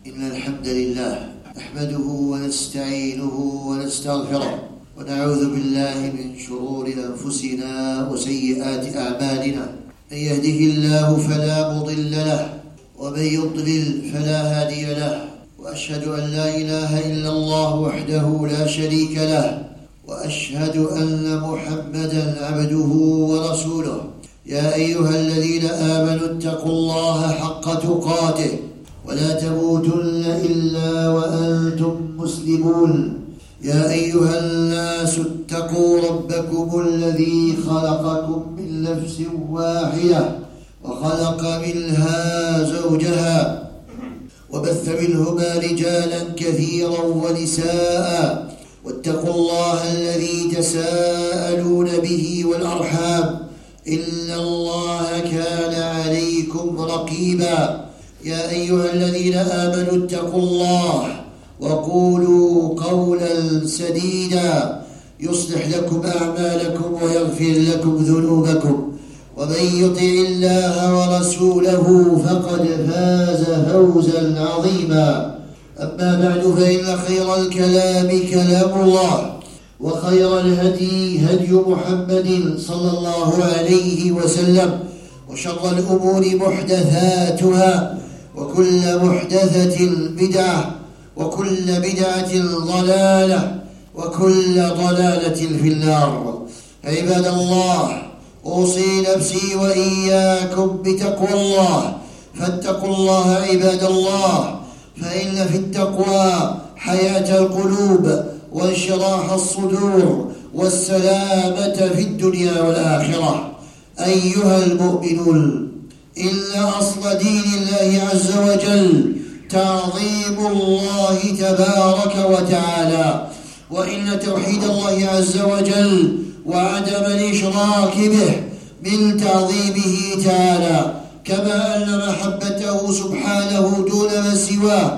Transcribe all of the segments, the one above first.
إن الحمد لله نحمده ونستعينه ونستغفره ونعوذ بالله من شرور أنفسنا وسيئات أعمالنا. من يهده الله فلا مضل له ومن يضلل فلا هادي له، وأشهد أن لا إله إلا الله وحده لا شريك له، وأشهد أن محمدا عبده ورسوله. يا أيها الذين آمنوا اتقوا الله حق تقاته ولا تموتن إلا وأنتم مسلمون. يا أيها الناس اتقوا ربكم الذي خلقكم من نفس واحدة وخلق منها زوجها وبث منهما رجالا كثيرا ونساء، واتقوا الله الذي تساءلون به والأرحام إن الله كان عليكم رقيبا. يا أيها الذين آمنوا اتقوا الله وقولوا قولا سديدا يصلح لكم أعمالكم ويغفر لكم ذنوبكم، ومن يطع الله ورسوله فقد فاز فوزا عظيما. أما بعد، فإن خير الكلام كلام الله، وخير الهدي هدي محمد صلى الله عليه وسلم، وشر الأمور محدثاتها، وكل محدثة بدعة، وكل بدعة ضلالة، وكل ضلالة في النار. عباد الله، أوصي نفسي وإياكم بتقوى الله، فاتقوا الله عباد الله، فإن في التقوى حياة القلوب وانشراح الصدور والسلامة في الدنيا والآخرة. أيها المؤمنون، إن أصل دين الله عز وجل تعظيم الله تبارك وتعالى، وإن توحيد الله عز وجل وعدم الإشراك به من تعظيمه تعالى، كما أن محبته سبحانه دون من سواه،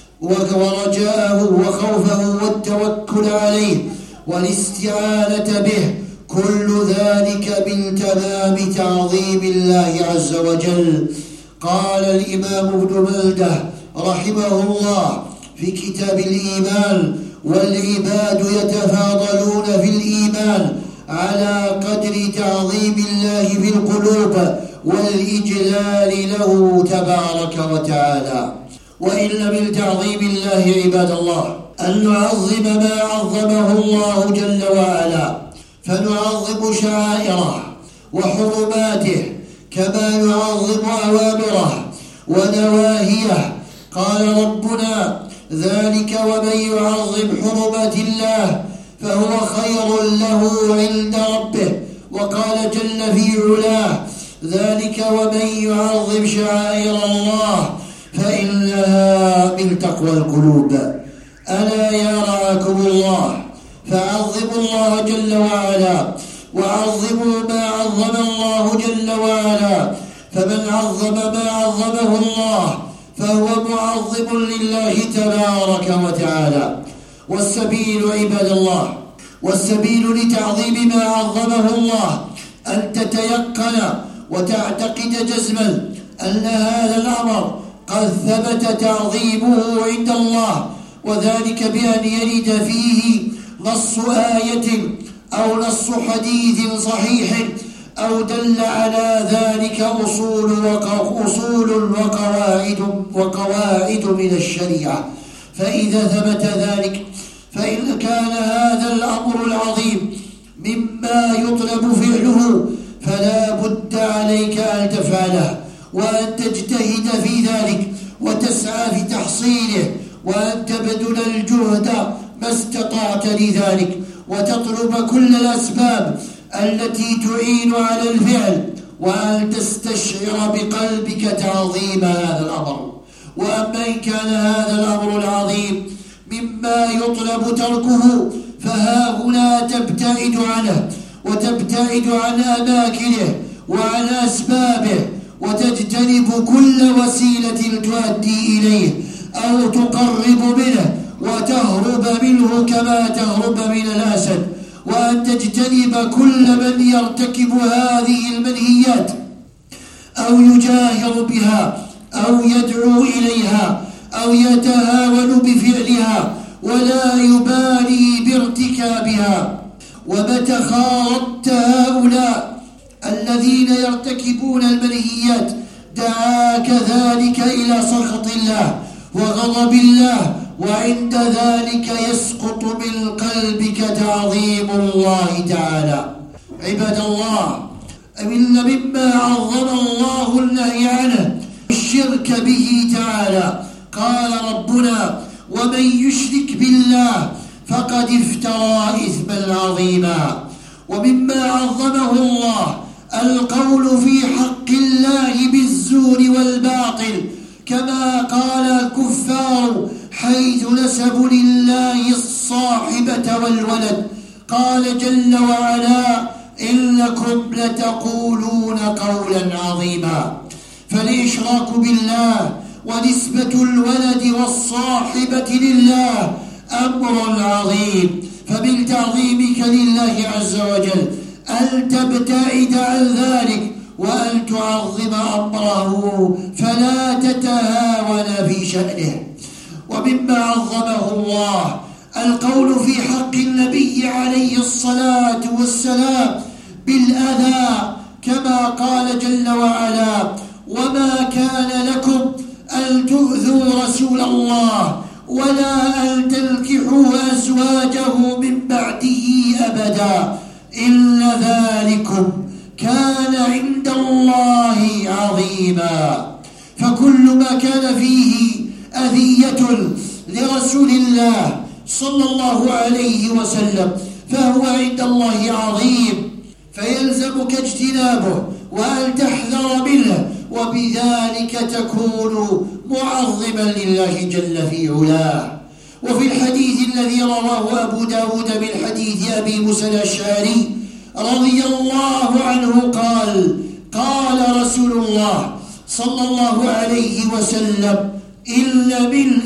ورجاءه وخوفه والتوكل عليه والاستعانة به، كل ذلك من تمام تعظيم الله عز وجل. قال الإمام ابن مالده رحمه الله في كتاب الإيمان: والعباد يتفاضلون في الإيمان على قدر تعظيم الله في القلوب والإجلال له تبارك وتعالى. وإن من تعظيم الله عباد الله أن نعظم ما عظمه الله جل وعلا، فنعظم شعائره وحرماته كما نعظم أوامره ونواهيه. قال ربنا: ذلك ومن يعظم حرمات الله فهو خير له عند ربه. وقال جل في علاه: ذلك ومن يعظم شعائر الله فإنها من تقوى القلوب. ألا يا رعاكم الله، فعظموا الله جل وعلا، وعظموا ما عظم الله جل وعلا، فمن عظم ما عظمه الله فهو معظم لله تبارك وتعالى. والسبيل عباد الله، والسبيل لتعظيم ما عظمه الله أن تتيقن وتعتقد جزما أن هذا الأمر قد ثبت تعظيمه عند الله، وذلك بأن يرد فيه نص آية أو نص حديث صحيح أو دل على ذلك أصول وقواعد من الشريعة. فإذا ثبت ذلك، فإن كان هذا الأمر العظيم مما يطلب فعله، فلا بد عليك أن تفعله، وأن تجتهد في ذلك وتسعى في تحصيله، وأن تبذل الجهد ما استطعت لذلك، وتطلب كل الأسباب التي تعين على الفعل، وأن تستشعر بقلبك تعظيم هذا الأمر. وأما إن كان هذا الأمر العظيم مما يطلب تركه، فها هنا تبتعد عنه، وتبتعد عن أماكنه وعن أسبابه، وتجتنب كل وسيلة تؤدي إليه أو تقرب منه، وتهرب منه كما تهرب من الأسد. وأن تجتنب كل من يرتكب هذه المنهيات أو يجاهر بها أو يدعو إليها أو يتهاون بفعلها ولا يبالي بارتكابها. ومتى خالطت هؤلاء الذين يرتكبون المنهيات دعاك ذلك إلى سخط الله وغضب الله، وعند ذلك يسقط من قلبك تعظيم الله تعالى. عباد الله، إن مما عظم الله النهي عنه الشرك به تعالى. قال ربنا: ومن يشرك بالله فقد افترى إثما عظيما. ومما عظمه الله القول في حق الله بالزور والباطل، كما قال الكفار حيث نسبوا لله الصاحبة والولد. قال جل وعلا: إنكم لتقولون قولا عظيما. فالإشراك بالله ونسبة الولد والصاحبة لله أمر عظيم، فمن تعظيمك لله عز وجل أن تبتعد عن ذلك وأن تعظم أمره فلا تتهاون في شأنه. ومما عظمه الله القول في حق النبي عليه الصلاة والسلام بالأذى، كما قال جل وعلا: وما كان لكم أن تؤذوا رسول الله ولا أن تنكحوا أزواجه من بعده أبدا إن ذلكم كان عند الله عظيما. فكل ما كان فيه أذية لرسول الله صلى الله عليه وسلم فهو عند الله عظيم، فيلزمك اجتنابه وأن تحذر منه، وبذلك تكون معظما لله جل في علاه. وفي الحديث الذي رواه أبو داود من حديث أبي موسى الأشعري رضي الله عنه قال: قال رسول الله صلى الله عليه وسلم: إن من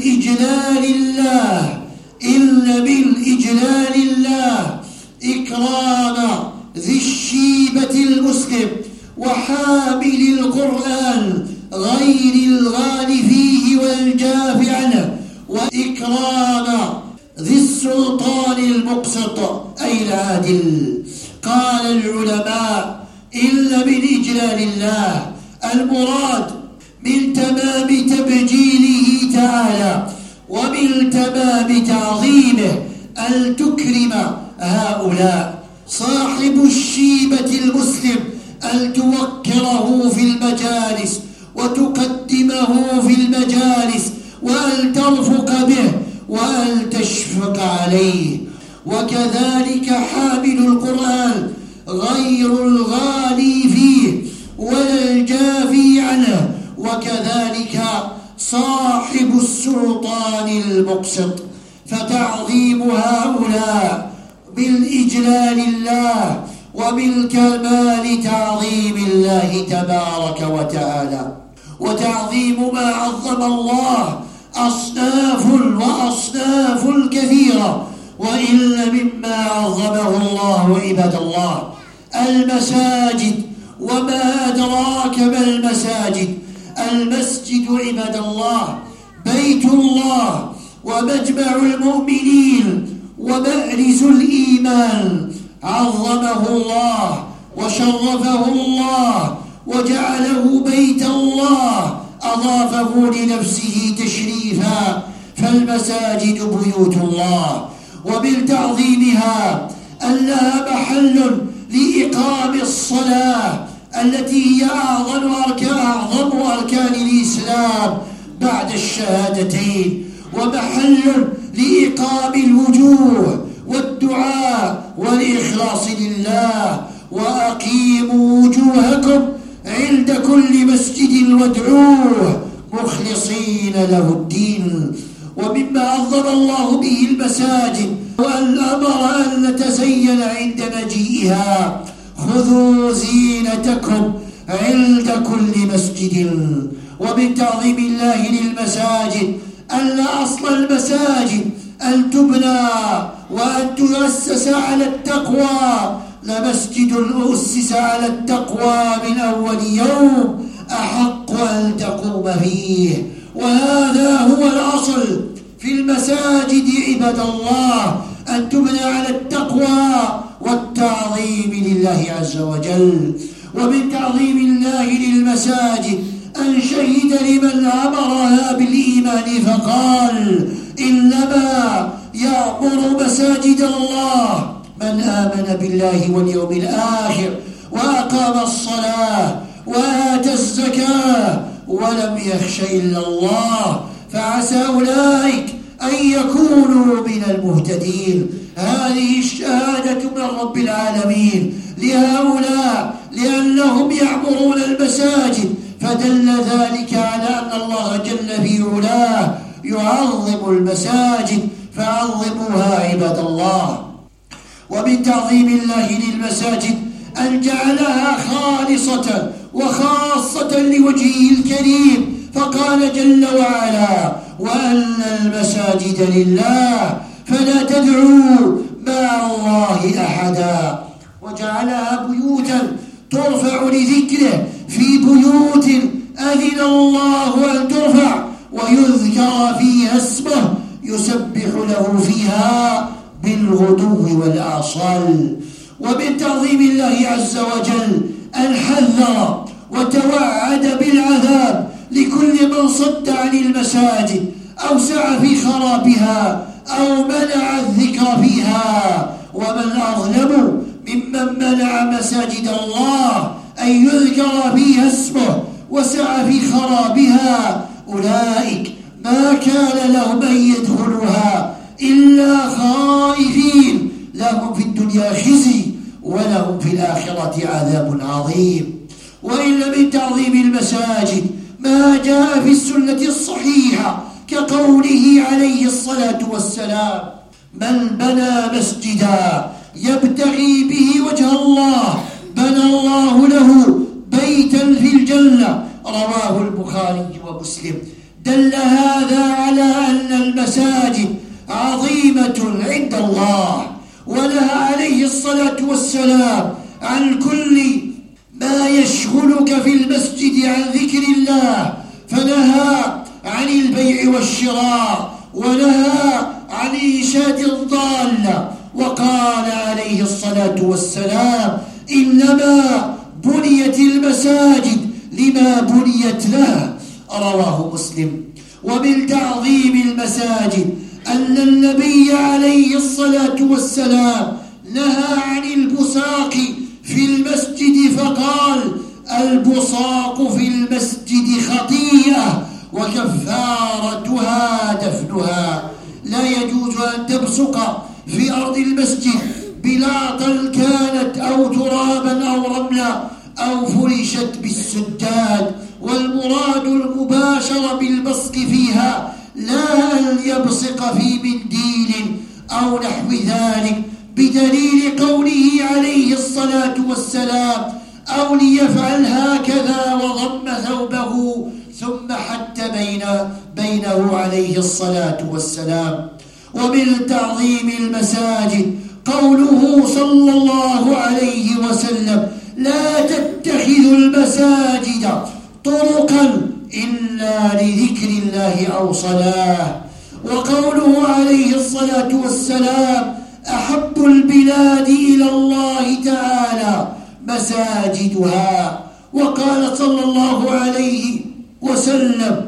إجلال الله إكرام ذي الشيبة المسلم وحامل القرآن غير الغال فيه والجاف عنه، وإكرام ذي السلطان المقسط أي العادل. قال العلماء: إن من إجلال الله المراد من تمام تبجيله تعالى ومن تمام تعظيمه أن تكرم هؤلاء. صاحب الشيبة المسلم أن توكره في المجالس وتقدمه في المجالس، وأن ترفق به وأن تشفق عليه. وكذلك حامل القرآن غير الغالي فيه ولا الجافي عنه، وكذلك صاحب السلطان المقسط. فتعظيم هؤلاء بالإجلال الله وبالكمال تعظيم الله تبارك وتعالى. وتعظيم ما عظم الله أصناف كثيرة، وإن مما عظمه الله عباد الله المساجد. وما أدراك ما المساجد؟ المسجد عباد الله بيت الله ومجمع المؤمنين ومأرز الإيمان. عظمه الله وشرفه الله وجعله بيت الله، أضافه لنفسه تشريفا. فالمساجد بيوت الله، ومن تعظيمها أنها محل لإقام الصلاة التي هي أعظم أركان الإسلام بعد الشهادتين، ومحل لإقام الوجوه والدعاء والإخلاص لله. وأقيموا وجوهكم عند كل مسجد وادعوه مخلصين له الدين. ومما عظم الله به المساجد وأن أمر أن نتزين عند مجيئها: خذوا زينتكم عند كل مسجد. ومن تعظيم الله للمساجد أن أصل المساجد أن تبنى وأن تؤسس على التقوى. لمسجد أسس على التقوى من أول يوم أحق أن تقوم فيه. وهذا هو الأصل في المساجد عباد الله، أن تبنى على التقوى والتعظيم لله عز وجل. ومن تعظيم الله للمساجد أن شهد لمن أمرها بالإيمان فقال: إنما يعمر مساجد الله من آمن بالله واليوم الآخر وأقام الصلاة وآتى الزكاة ولم يخش إلا الله، فعسى أولئك أن يكونوا من المهتدين. هذه الشهادة من رب العالمين لهؤلاء لأنهم يعمرون المساجد، فدل ذلك على أن الله جل في علاه يعظم المساجد، فعظموها عباد الله. ومن تعظيم الله للمساجد أن جعلها خالصة وخاصة لوجهه الكريم، فقال جل وعلا: وأن المساجد لله فلا تدعوا مع الله أحدا. وجعلها بيوتا ترفع لذكره، في بيوت أذن الله أن ترفع ويذكر فيها اسمه يسبح له فيها بالغدو والآصال. ومن تعظيم الله عز وجل أن حذر وتوعد بالعذاب لكل من صد عن المساجد أو سعى في خرابها أو منع الذكر فيها. ومن أظلم ممن منع مساجد الله أن يذكر فيها اسمه وسعى في خرابها. أولئك ما كان لهم أن يدخلوها إلا خائفين، لهم في الدنيا خزي ولهم في الآخرة عذاب عظيم. وإن من تعظيم المساجد ما جاء في السنة الصحيحة كقوله عليه الصلاة والسلام: من بنى مسجدا يبتغي به وجه الله بنى الله له بيتا في الجنة. رواه البخاري ومسلم. دل هذا على أن المساجد عظيمة عند الله، ونهى عليه الصلاة والسلام عن كل ما يشغلك في المسجد عن ذكر الله، فنهى عن البيع والشراء، ونهى عن إنشاد الضالة، وقال عليه الصلاة والسلام: إنما بنيت المساجد لما بنيت له. رواه مسلم. ومن تعظيم المساجد أن النبي عليه الصلاة والسلام نهى عن البصاق في المسجد، فقال: البصاق في المسجد خطيئة وكفارتها دفنها. لا يجوز أن تبصق في أرض المسجد بلاطا كانت أو ترابا أو رملا أو فرشت بالسجاد، والمراد المباشرة بالبصق فيها، لا أن يبصق في منديل أو نحو ذلك، بدليل قوله عليه الصلاة والسلام: أو ليفعل هكذا وضم ثوبه ثم حتى بينه عليه الصلاة والسلام. ومن تعظيم المساجد قوله صلى الله عليه وسلم: لا تتخذوا المساجد طرقا إلا لذكر الله أو صلاة. وقوله عليه الصلاة والسلام: أحب البلاد إلى الله تعالى مساجدها. وقال صلى الله عليه وسلم: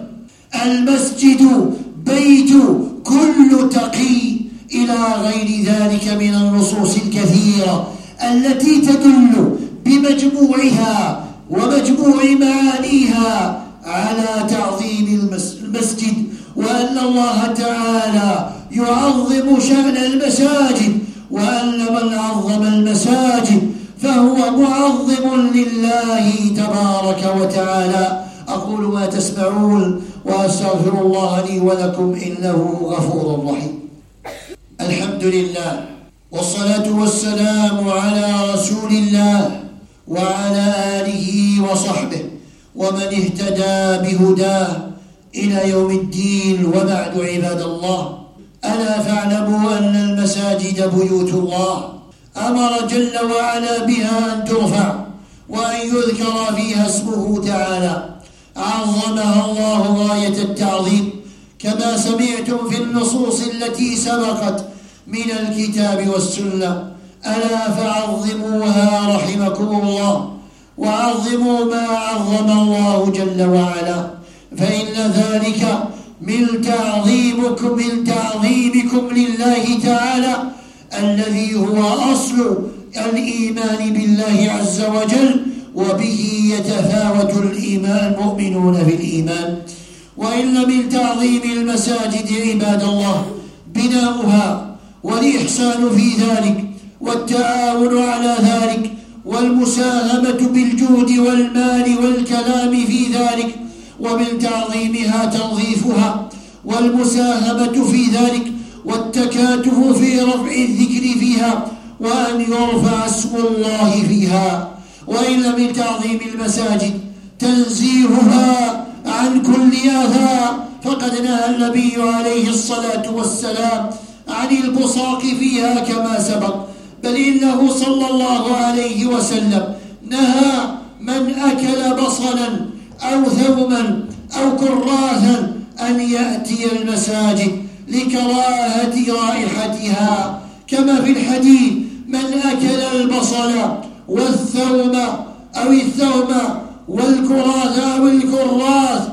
المسجد بيت كل تقي، إلى غير ذلك من النصوص الكثيرة التي تدل بمجموعها ومجموع معانيها على تعظيم المسجد، وأن الله تعالى يعظم شأن المساجد، وأن من عظم المساجد فهو معظم لله تبارك وتعالى. أقول ما تسمعون وأستغفر الله لي ولكم إنه غفور رحيم. الحمد لله والصلاة والسلام على رسول الله وعلى آله وصحبه ومن اهتدى بهداه إلى يوم الدين. وبعد عباد الله، ألا فاعلموا أن المساجد بيوت الله أمر جل وعلا بها أن ترفع وأن يذكر فيها اسمه تعالى. عظمها الله غاية التعظيم، كما سمعتم في النصوص التي سبقت من الكتاب والسنة. ألا فعظموها رحمكم الله، وعظموا ما عظم الله جل وعلا، فإن ذلك من تعظيمكم لله تعالى، الذي هو أصل الإيمان بالله عز وجل، وبه يتفاوت المؤمنون في الإيمان. وإن من تعظيم المساجد عباد الله بناؤها، والإحسان في ذلك، والتعاون على ذلك، والمساهمة بالجهد والمال والكلام في ذلك. ومن تعظيمها تنظيفها، والمساهمة في ذلك، والتكاتف في رفع الذكر فيها، وأن يرفع اسم الله فيها. وإن من تعظيم المساجد تنزيهها عن كل أذى، فقد نهى النبي عليه الصلاة والسلام عن البصاق فيها كما سبق، بل إنه صلى الله عليه وسلم نهى من أكل بصلا أو ثوما أو كراثا أن يأتي المساجد لكراهة رائحتها، كما في الحديث: من أكل البصل والثوم أو الثوم والكراث أو الكراث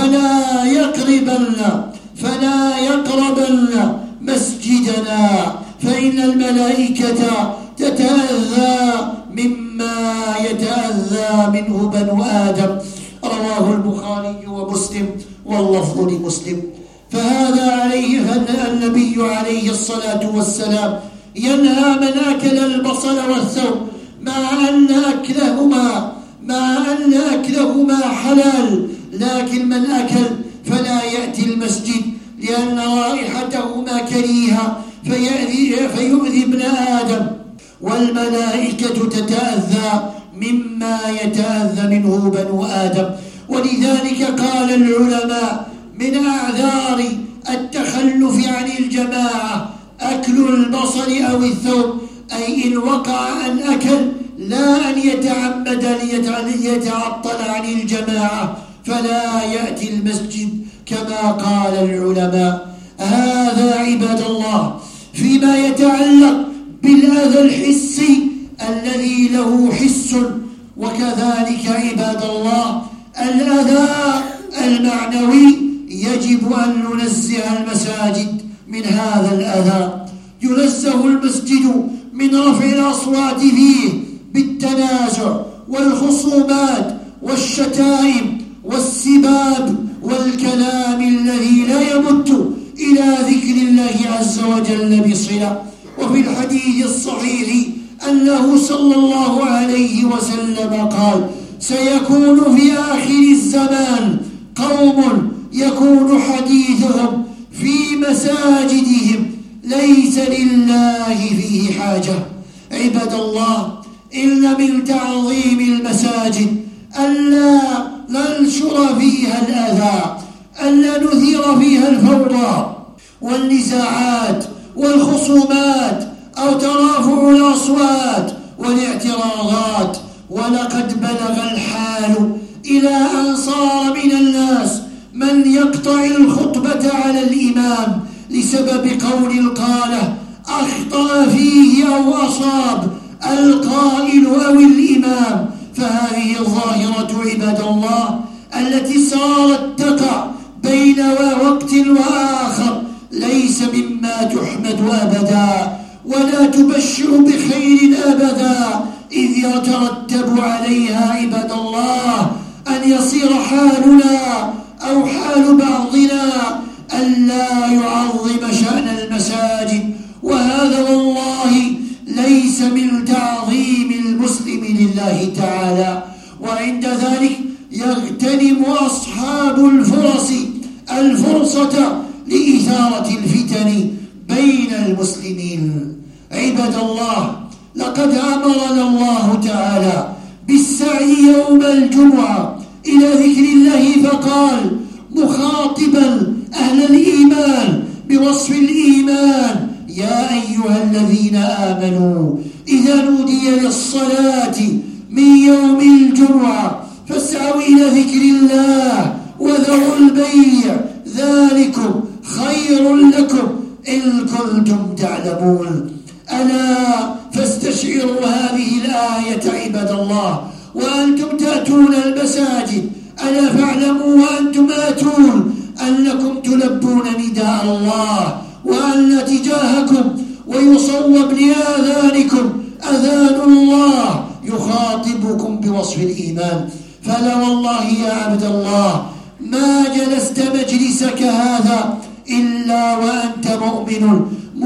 فلا يقربن مسجدنا، فإن الملائكة تتأذى مما يتأذى منه بنو آدم. رواه البخاري ومسلم، واللفظ لمسلم. فهذا عليه النبي عليه الصلاة والسلام ينهى من أكل البصل والثوم، مع أن أكلهما حلال، لكن من أكل فلا يأتي المسجد، لأن رائحتهما كريهة فيؤذي ابن آدم، والملائكة تتأذى مما يتأذى منه بنو آدم. ولذلك قال العلماء: من أعذار التخلف عن الجماعة أكل البصل أو الثوم، أي إن وقع أن أكل، لا أن يتعمد ليتعطل عن الجماعة فلا يأتي المسجد، كما قال العلماء. هذا عباد الله فيما يتعلق بالأذى الحسي الذي له حس. وكذلك عباد الله الأذى المعنوي يجب أن ننزه المساجد من هذا الأذى. ينزه المسجد من رفع الأصوات فيه بالتنازع والخصومات والشتائم والسباب والكلام الذي لا يمت إلى ذكر الله عز وجل بصلة. وفي الحديث الصحيح أنه صلى الله عليه وسلم قال: سيكون في آخر الزمان قوم يكون حديثهم في مساجدهم ليس لله فيه حاجة. عباد الله، إن من تعظيم المساجد ألا ننشر فيها الأذى، ألا نثير فيها الفوضى والنزاعات والخصومات أو ترافع الأصوات والاعتراضات. ولقد بلغ الحال إلى أن صار من الناس من يقطع الخطبة على الإمام لسبب قول القالة أخطأ فيه أو أصاب القائل أو الإمام. فهذه الظاهرة عباد الله التي صارت تقع بين وقت وآخر ليس مما تحمد أبدا، ولا تبشر بخير أبدا، إذ يترتب عليها عباد الله أن يصير حالنا أو حال بعضنا ألا يعظم شأن المساجد، وهذا والله ليس من تعظيم المسلم لله تعالى. وعند ذلك يغتنم أصحاب الفرصة لإثارة الفتن بين المسلمين. عباد الله، لقد أمرنا الله تعالى بالسعي يوم الجمعة إلى ذكر الله، فقال مخاطبا أهل الإيمان بوصف الإيمان: يا أيها الذين آمنوا إذا نودي للصلاة من يوم الجمعة فاسعوا إلى ذكر الله وذروا البيع ذلكم خير لكم إن كنتم تعلمون. ألا فاستشعروا هذه الآية عباد الله وأنتم تأتون المساجد. ألا فاعلموا وأنتم آتون أنكم تلبون نداء الله وأن تجاهكم ويصوب لآذانكم أذان الله يخاطبكم بوصف الإيمان. فلا والله يا عبد الله ما جلست مجلسك هذا إلا وأنت مؤمن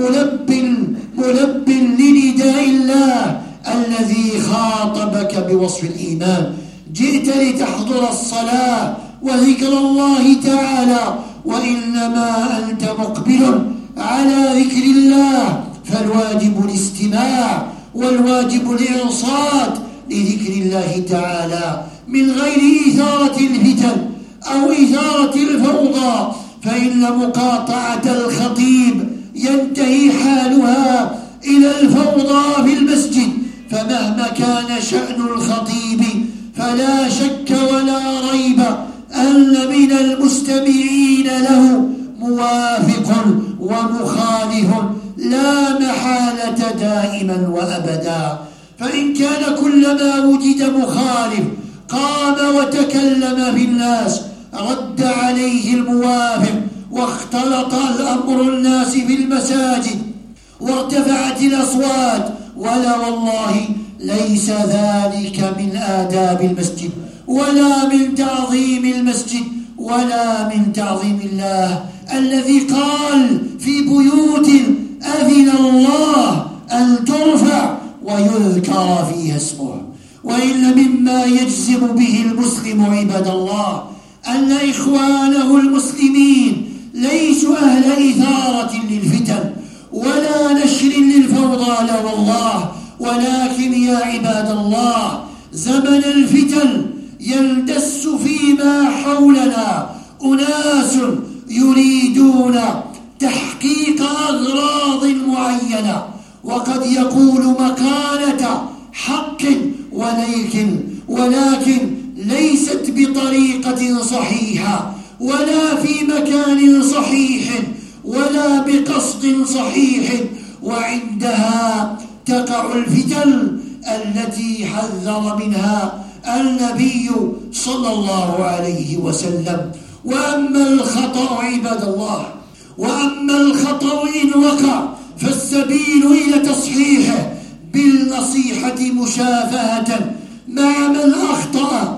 ملب لنداء الله الذي خاطبك بوصف الإيمان. جئت لتحضر الصلاة وذكر الله تعالى وإنما أنت مقبل على ذكر الله، فالواجب الاستماع والواجب الإنصات لذكر الله تعالى من غير إثارة الفتن أو إثارة الفوضى، فإن مقاطعة الخطيب ينتهي حالها إلى الفوضى في المسجد. فمهما كان شأن الخطيب فلا شك ولا ريب أن من المستمعين له موافق ومخالف لا محالة دائما وأبدا. فإن كان كلما وجد مخالف قام وتكلم في الناس رد عليه الموافق، واختلط الأمر الناس في المساجد وارتفعت الأصوات، ولا والله ليس ذلك من آداب المسجد ولا من تعظيم المسجد ولا من تعظيم الله الذي قال في بيوت أذن الله أن ترفع ويذكر فيها اسمه. وإن مما يجزم به المسلم عباد الله أن إخوانه المسلمين ليسوا أهل إثارة للفتن ولا نشر للفوضى، لا والله، ولكن يا عباد الله زمن الفتن يندس فيما حولنا أناس يريدون تحقيق أغراض معينة، وقد يقول مقالة حق ولكن ليست بطريقة صحيحة ولا في مكان صحيح ولا بقصد صحيح، وعندها تقع الفتن التي حذر منها النبي صلى الله عليه وسلم. وأما الخطأ عباد الله، وأما الخطأ إن وقع فالسبيل إلى تصحيحه بالنصيحة مشافهة مع من أخطأ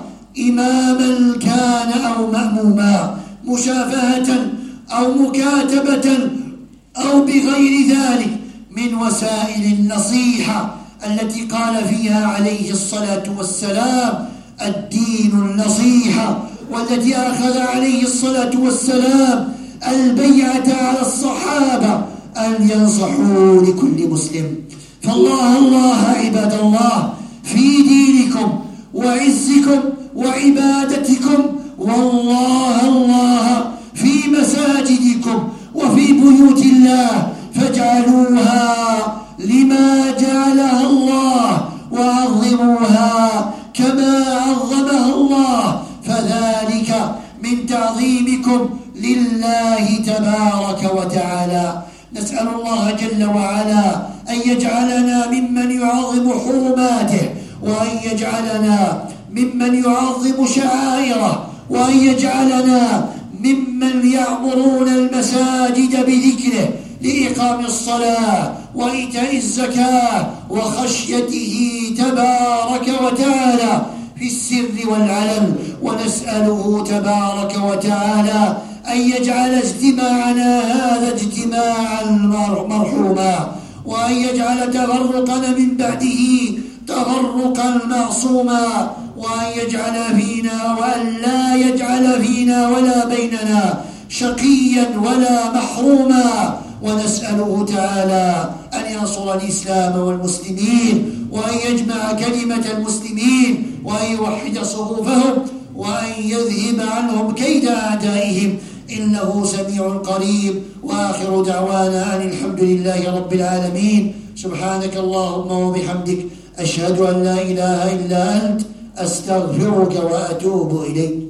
إماما كان أو مأموما، مشافهة أو مكاتبة أو بغير ذلك من وسائل النصيحة التي قال فيها عليه الصلاة والسلام الدين النصيحة، والتي أخذ عليه الصلاة والسلام البيعة على الصحابة أن ينصحوا لكل مسلم. فالله الله عباد الله في دينكم وعزكم وعبادتكم، والله الله في مساجدكم وفي بيوت الله، فاجعلوها لما جعلها الله وعظموها كما عظمها الله، فذلك من تعظيمكم لله تبارك وتعالى. نسأل الله جل وعلا أن يجعلنا ممن يعظم حرماته، وأن يجعلنا ممن يعظم شعائره، وأن يجعلنا ممن يعمرون المساجد بذكره لإقام الصلاة وإيتاء الزكاة وخشيته تبارك وتعالى في السر والعلن. ونسأله تبارك وتعالى أن يجعل اجتماعنا هذا اجتماعا مرحوما، وأن يجعل تفرقنا من بعده تفرقا معصوما، وأن يجعل فينا وأن لا يجعل فينا ولا بيننا شقيا ولا محروما. ونسأله تعالى أن ينصر الإسلام والمسلمين، وأن يجمع كلمة المسلمين، وأن يوحد صفوفهم، وأن يذهب عنهم كيد أعدائهم، إنه سميع قريب. وآخر دعوانا أن الحمد لله رب العالمين. سبحانك اللهم وبحمدك، أشهد أن لا إله إلا أنت، أستغفرك وأتوب إليك.